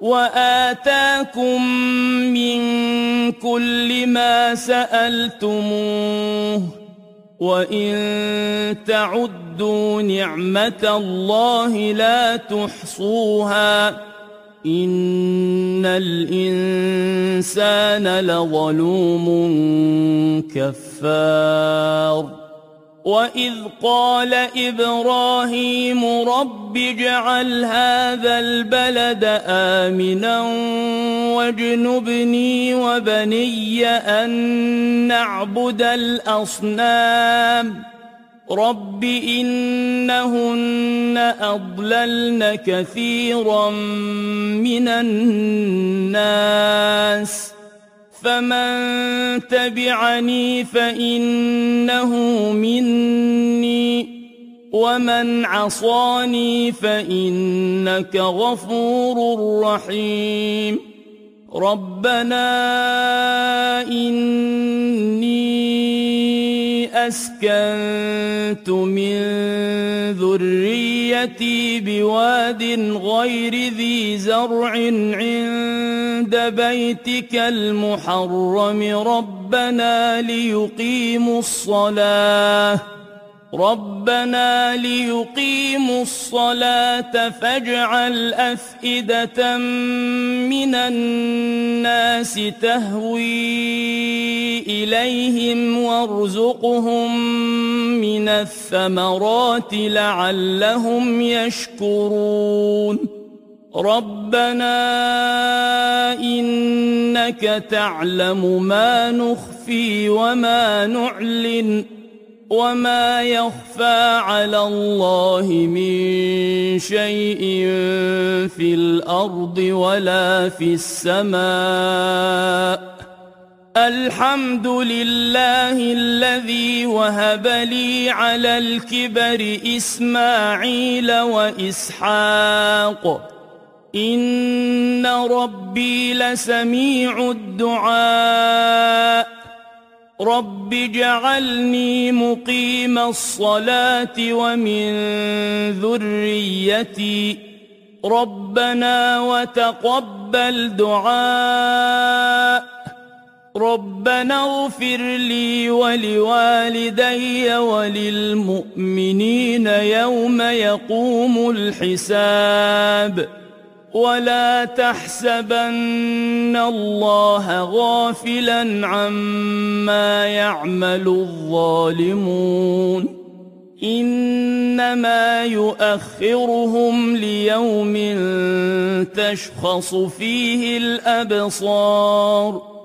وآتاكم من كل ما سألتموه وإن تعدوا نعمة الله لا تحصوها إن الإنسان لظلوم كفار وإذ قال إبراهيم رب اجعل هذا البلد آمنا واجنبني وبني أن نعبد الأصنام رب إنهن أضللن كثيرا من الناس فمن تبعني فإنه مني ومن عصاني فإنك غفور رحيم ربنا إني أسكنت من ذريتي بواد غير ذي زرع عند بيتك المحرم ربنا ليقيموا الصلاة فاجعل أفئدة من الناس تهوي إليهم وارزقهم من الثمرات لعلهم يشكرون ربنا إنك تعلم ما نخفي وما نعلن وما يخفى على الله من شيء في الأرض ولا في السماء الحمد لله الذي وهب لي على الكبر إسماعيل وإسحاق إن ربي لسميع الدعاء رب اجعلني مقيم الصلاة ومن ذريتي ربنا وتقبل دعاء ربنا اغفر لي ولوالدي وللمؤمنين يوم يقوم الحساب ولا تحسبن الله غافلا عما يعمل الظالمون إنما يؤخرهم ليوم تشخص فيه الأبصار